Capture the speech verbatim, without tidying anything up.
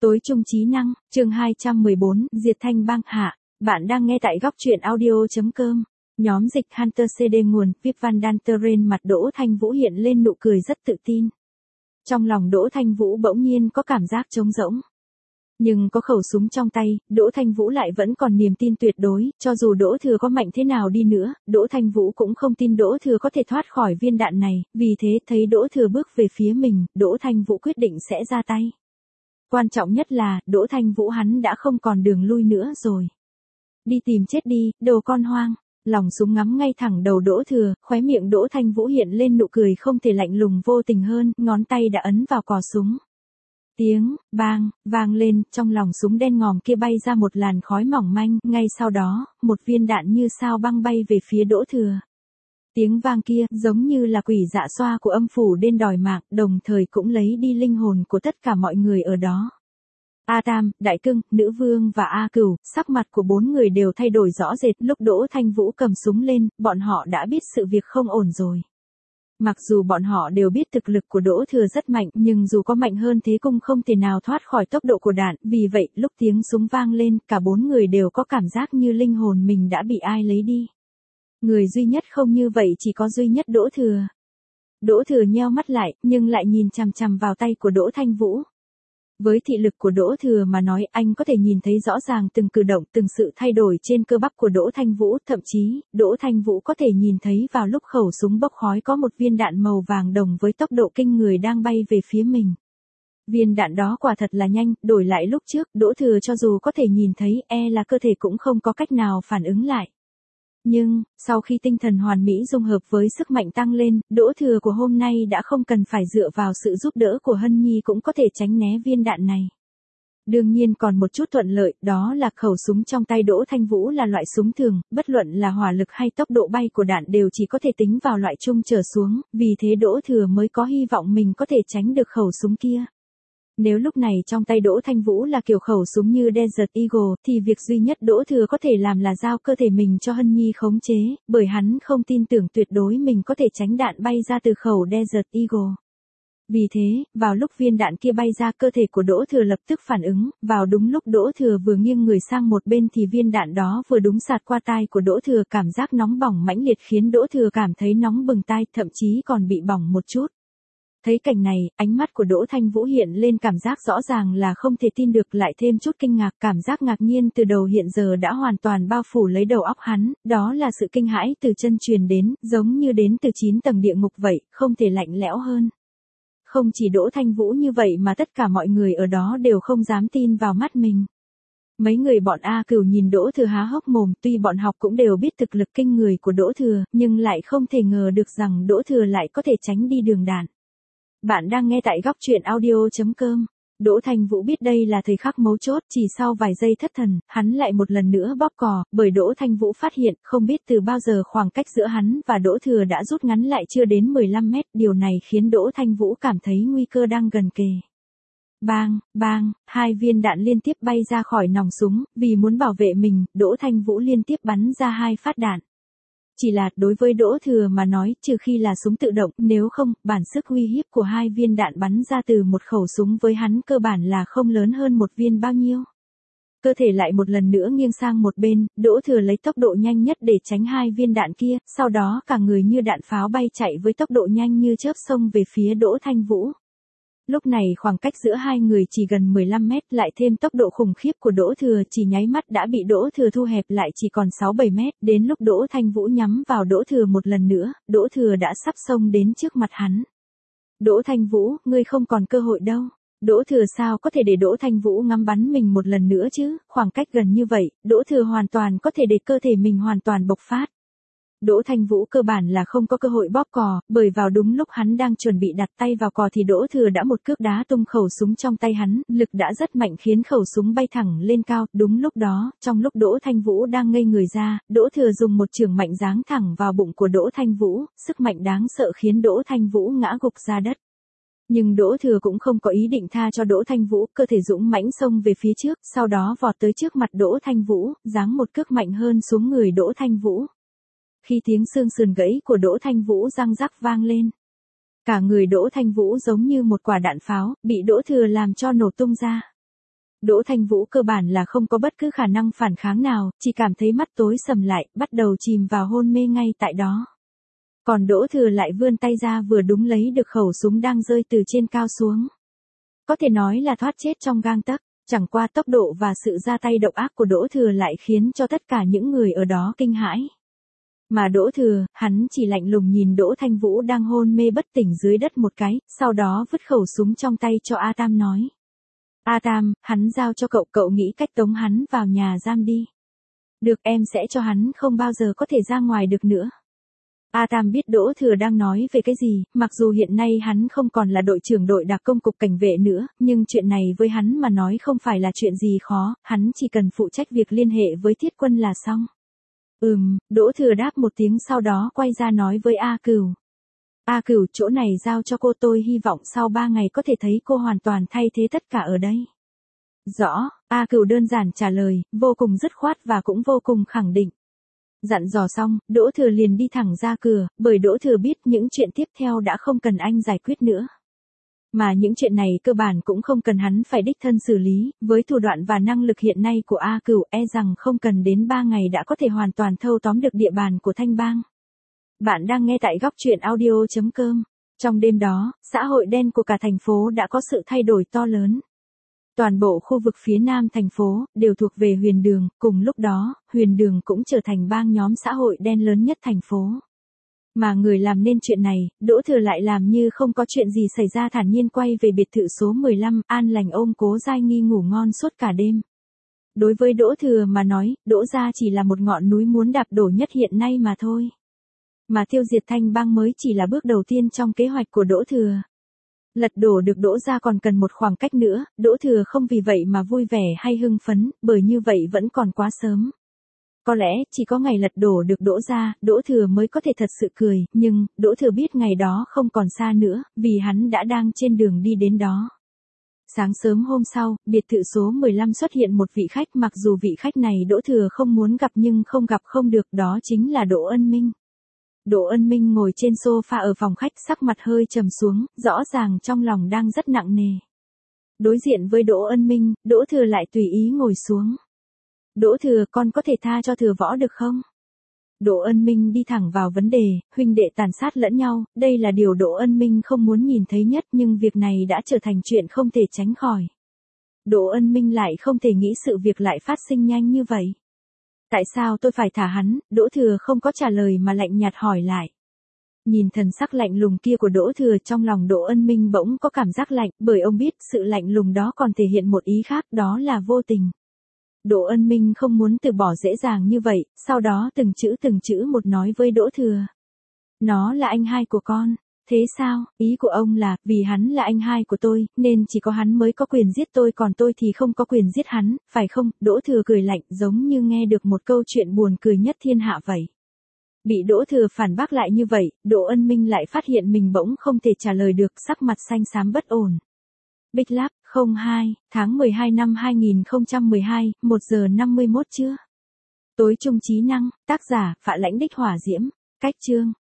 Tối trung trí năng, chương hai trăm mười bốn, Diệt Thanh Bang hạ. Bạn đang nghe tại góc truyện audio chấm com. Nhóm dịch Hunter xê đê nguồn, Vip Van Danteren mặt Đỗ Thanh Vũ hiện lên nụ cười rất tự tin. Trong lòng Đỗ Thanh Vũ bỗng nhiên có cảm giác trống rỗng. Nhưng có khẩu súng trong tay, Đỗ Thanh Vũ lại vẫn còn niềm tin tuyệt đối, cho dù Đỗ Thừa có mạnh thế nào đi nữa, Đỗ Thanh Vũ cũng không tin Đỗ Thừa có thể thoát khỏi viên đạn này, vì thế thấy Đỗ Thừa bước về phía mình, Đỗ Thanh Vũ quyết định sẽ ra tay. Quan trọng nhất là, Đỗ Thanh Vũ hắn đã không còn đường lui nữa rồi. Đi tìm chết đi, đồ con hoang. Lòng súng ngắm ngay thẳng đầu Đỗ Thừa, khóe miệng Đỗ Thanh Vũ hiện lên nụ cười không thể lạnh lùng vô tình hơn, ngón tay đã ấn vào cò súng. Tiếng, bang, vang lên, trong lòng súng đen ngòm kia bay ra một làn khói mỏng manh, ngay sau đó, một viên đạn như sao băng bay về phía Đỗ Thừa. Tiếng vang kia, giống như là quỷ dạ xoa của âm phủ đến đòi mạng, đồng thời cũng lấy đi linh hồn của tất cả mọi người ở đó. A Tam, Đại Cưng, Nữ Vương và A Cửu, sắc mặt của bốn người đều thay đổi rõ rệt, lúc Đỗ Thanh Vũ cầm súng lên, bọn họ đã biết sự việc không ổn rồi. Mặc dù bọn họ đều biết thực lực của Đỗ Thừa rất mạnh, nhưng dù có mạnh hơn thế cũng không thể nào thoát khỏi tốc độ của đạn, vì vậy, lúc tiếng súng vang lên, cả bốn người đều có cảm giác như linh hồn mình đã bị ai lấy đi. Người duy nhất không như vậy chỉ có duy nhất Đỗ Thừa. Đỗ Thừa nheo mắt lại, nhưng lại nhìn chằm chằm vào tay của Đỗ Thanh Vũ. Với thị lực của Đỗ Thừa mà nói, anh có thể nhìn thấy rõ ràng từng cử động, từng sự thay đổi trên cơ bắp của Đỗ Thanh Vũ, thậm chí, Đỗ Thanh Vũ có thể nhìn thấy vào lúc khẩu súng bốc khói có một viên đạn màu vàng đồng với tốc độ kinh người đang bay về phía mình. Viên đạn đó quả thật là nhanh, đổi lại lúc trước, Đỗ Thừa cho dù có thể nhìn thấy, e là cơ thể cũng không có cách nào phản ứng lại. Nhưng, sau khi tinh thần hoàn mỹ dung hợp với sức mạnh tăng lên, Đỗ Thừa của hôm nay đã không cần phải dựa vào sự giúp đỡ của Hân Nhi cũng có thể tránh né viên đạn này. Đương nhiên còn một chút thuận lợi, đó là khẩu súng trong tay Đỗ Thanh Vũ là loại súng thường, bất luận là hỏa lực hay tốc độ bay của đạn đều chỉ có thể tính vào loại trung trở xuống, vì thế Đỗ Thừa mới có hy vọng mình có thể tránh được khẩu súng kia. Nếu lúc này trong tay Đỗ Thanh Vũ là kiểu khẩu súng như Desert Eagle, thì việc duy nhất Đỗ Thừa có thể làm là giao cơ thể mình cho Hân Nhi khống chế, bởi hắn không tin tưởng tuyệt đối mình có thể tránh đạn bay ra từ khẩu Desert Eagle. Vì thế, vào lúc viên đạn kia bay ra cơ thể của Đỗ Thừa lập tức phản ứng, vào đúng lúc Đỗ Thừa vừa nghiêng người sang một bên thì viên đạn đó vừa đúng sạt qua tai của Đỗ Thừa, cảm giác nóng bỏng mãnh liệt khiến Đỗ Thừa cảm thấy nóng bừng tai, thậm chí còn bị bỏng một chút. Thấy cảnh này, ánh mắt của Đỗ Thanh Vũ hiện lên cảm giác rõ ràng là không thể tin được, lại thêm chút kinh ngạc, cảm giác ngạc nhiên từ đầu hiện giờ đã hoàn toàn bao phủ lấy đầu óc hắn, đó là sự kinh hãi từ chân truyền đến, giống như đến từ chín tầng địa ngục vậy, không thể lạnh lẽo hơn. Không chỉ Đỗ Thanh Vũ như vậy mà tất cả mọi người ở đó đều không dám tin vào mắt mình. Mấy người bọn A Cửu nhìn Đỗ Thừa há hốc mồm, tuy bọn học cũng đều biết thực lực kinh người của Đỗ Thừa, nhưng lại không thể ngờ được rằng Đỗ Thừa lại có thể tránh đi đường đạn. Bạn đang nghe tại góc truyện audio chấm com. Đỗ Thanh Vũ biết đây là thời khắc mấu chốt, chỉ sau vài giây thất thần, hắn lại một lần nữa bóp cò, bởi Đỗ Thanh Vũ phát hiện, không biết từ bao giờ khoảng cách giữa hắn và Đỗ Thừa đã rút ngắn lại chưa đến mười lăm mét, điều này khiến Đỗ Thanh Vũ cảm thấy nguy cơ đang gần kề. Bang, bang, hai viên đạn liên tiếp bay ra khỏi nòng súng, vì muốn bảo vệ mình, Đỗ Thanh Vũ liên tiếp bắn ra hai phát đạn. Chỉ là, đối với Đỗ Thừa mà nói, trừ khi là súng tự động, nếu không, bản sức uy hiếp của hai viên đạn bắn ra từ một khẩu súng với hắn cơ bản là không lớn hơn một viên bao nhiêu. Cơ thể lại một lần nữa nghiêng sang một bên, Đỗ Thừa lấy tốc độ nhanh nhất để tránh hai viên đạn kia, sau đó cả người như đạn pháo bay chạy với tốc độ nhanh như chớp xông về phía Đỗ Thanh Vũ. Lúc này khoảng cách giữa hai người chỉ gần mười lăm mét, lại thêm tốc độ khủng khiếp của Đỗ Thừa, chỉ nháy mắt đã bị Đỗ Thừa thu hẹp lại chỉ còn sáu bảy mét, đến lúc Đỗ Thanh Vũ nhắm vào Đỗ Thừa một lần nữa, Đỗ Thừa đã sắp xông đến trước mặt hắn. Đỗ Thanh Vũ, ngươi không còn cơ hội đâu. Đỗ Thừa sao có thể để Đỗ Thanh Vũ ngắm bắn mình một lần nữa chứ, khoảng cách gần như vậy, Đỗ Thừa hoàn toàn có thể để cơ thể mình hoàn toàn bộc phát. Đỗ Thanh Vũ cơ bản là không có cơ hội bóp cò, bởi vào đúng lúc hắn đang chuẩn bị đặt tay vào cò thì Đỗ Thừa đã một cước đá tung khẩu súng trong tay hắn, lực đã rất mạnh khiến khẩu súng bay thẳng lên cao, đúng lúc đó, trong lúc Đỗ Thanh Vũ đang ngây người ra, Đỗ Thừa dùng một chưởng mạnh giáng thẳng vào bụng của Đỗ Thanh Vũ, sức mạnh đáng sợ khiến Đỗ Thanh Vũ ngã gục ra đất. Nhưng Đỗ Thừa cũng không có ý định tha cho Đỗ Thanh Vũ, cơ thể dũng mãnh xông về phía trước, sau đó vọt tới trước mặt Đỗ Thanh Vũ, giáng một cước mạnh hơn xuống người Đỗ Thanh Vũ. Khi tiếng xương sườn gãy của Đỗ Thanh Vũ răng rắc vang lên, cả người Đỗ Thanh Vũ giống như một quả đạn pháo, bị Đỗ Thừa làm cho nổ tung ra. Đỗ Thanh Vũ cơ bản là không có bất cứ khả năng phản kháng nào, chỉ cảm thấy mắt tối sầm lại, bắt đầu chìm vào hôn mê ngay tại đó. Còn Đỗ Thừa lại vươn tay ra vừa đúng lấy được khẩu súng đang rơi từ trên cao xuống. Có thể nói là thoát chết trong gang tấc, chẳng qua tốc độ và sự ra tay độc ác của Đỗ Thừa lại khiến cho tất cả những người ở đó kinh hãi. Mà Đỗ Thừa, hắn chỉ lạnh lùng nhìn Đỗ Thanh Vũ đang hôn mê bất tỉnh dưới đất một cái, sau đó vứt khẩu súng trong tay cho A Tam nói. A Tam, hắn giao cho cậu, cậu nghĩ cách tống hắn vào nhà giam đi. Được, em sẽ cho hắn không bao giờ có thể ra ngoài được nữa. A Tam biết Đỗ Thừa đang nói về cái gì, mặc dù hiện nay hắn không còn là đội trưởng đội đặc công cục cảnh vệ nữa, nhưng chuyện này với hắn mà nói không phải là chuyện gì khó, hắn chỉ cần phụ trách việc liên hệ với Thiết Quân là xong. Ừm, Đỗ Thừa đáp một tiếng sau đó quay ra nói với A Cửu. A Cửu, chỗ này giao cho cô, tôi hy vọng sau ba ngày có thể thấy cô hoàn toàn thay thế tất cả ở đây. Rõ, A Cửu đơn giản trả lời, vô cùng dứt khoát và cũng vô cùng khẳng định. Dặn dò xong, Đỗ Thừa liền đi thẳng ra cửa, bởi Đỗ Thừa biết những chuyện tiếp theo đã không cần anh giải quyết nữa. Mà những chuyện này cơ bản cũng không cần hắn phải đích thân xử lý, với thủ đoạn và năng lực hiện nay của A Cửu e rằng không cần đến ba ngày đã có thể hoàn toàn thâu tóm được địa bàn của Thanh Bang. Bạn đang nghe tại góc truyện audio chấm com. Trong đêm đó, xã hội đen của cả thành phố đã có sự thay đổi to lớn. Toàn bộ khu vực phía nam thành phố, đều thuộc về Huyền Đường, cùng lúc đó, Huyền Đường cũng trở thành bang nhóm xã hội đen lớn nhất thành phố. Mà người làm nên chuyện này, Đỗ Thừa lại làm như không có chuyện gì xảy ra thản nhiên quay về biệt thự số mười lăm, an lành ôm Cố Giai Nghi ngủ ngon suốt cả đêm. Đối với Đỗ Thừa mà nói, Đỗ gia chỉ là một ngọn núi muốn đạp đổ nhất hiện nay mà thôi. Mà tiêu diệt Thanh Bang mới chỉ là bước đầu tiên trong kế hoạch của Đỗ Thừa. Lật đổ được Đỗ gia còn cần một khoảng cách nữa, Đỗ Thừa không vì vậy mà vui vẻ hay hưng phấn, bởi như vậy vẫn còn quá sớm. Có lẽ, chỉ có ngày lật đổ được Đỗ gia, Đỗ Thừa mới có thể thật sự cười, nhưng, Đỗ Thừa biết ngày đó không còn xa nữa, vì hắn đã đang trên đường đi đến đó. Sáng sớm hôm sau, biệt thự số mười lăm xuất hiện một vị khách, mặc dù vị khách này Đỗ Thừa không muốn gặp nhưng không gặp không được, đó chính là Đỗ Ân Minh. Đỗ Ân Minh ngồi trên sofa ở phòng khách, sắc mặt hơi trầm xuống, rõ ràng trong lòng đang rất nặng nề. Đối diện với Đỗ Ân Minh, Đỗ Thừa lại tùy ý ngồi xuống. Đỗ Thừa, con có thể tha cho Thừa Võ được không? Đỗ Ân Minh đi thẳng vào vấn đề, huynh đệ tàn sát lẫn nhau, đây là điều Đỗ Ân Minh không muốn nhìn thấy nhất, nhưng việc này đã trở thành chuyện không thể tránh khỏi. Đỗ Ân Minh lại không thể nghĩ sự việc lại phát sinh nhanh như vậy. Tại sao tôi phải thả hắn? Đỗ Thừa không có trả lời mà lạnh nhạt hỏi lại. Nhìn thần sắc lạnh lùng kia của Đỗ Thừa, trong lòng Đỗ Ân Minh bỗng có cảm giác lạnh, bởi ông biết sự lạnh lùng đó còn thể hiện một ý khác, đó là vô tình. Đỗ Ân Minh không muốn từ bỏ dễ dàng như vậy, sau đó từng chữ từng chữ một nói với Đỗ Thừa. Nó là anh hai của con. Thế sao? Ý của ông là, vì hắn là anh hai của tôi, nên chỉ có hắn mới có quyền giết tôi, còn tôi thì không có quyền giết hắn, phải không? Đỗ Thừa cười lạnh, giống như nghe được một câu chuyện buồn cười nhất thiên hạ vậy. Bị Đỗ Thừa phản bác lại như vậy, Đỗ Ân Minh lại phát hiện mình bỗng không thể trả lời được, sắc mặt xanh xám bất ổn. Bích Lab, không hai, tháng mười hai năm hai nghìn không trăm mười hai, một giờ năm mươi mốt trưa. Tối trung trí năng, tác giả, Phạ Lãnh Đích Hỏa Diễm, cách chương.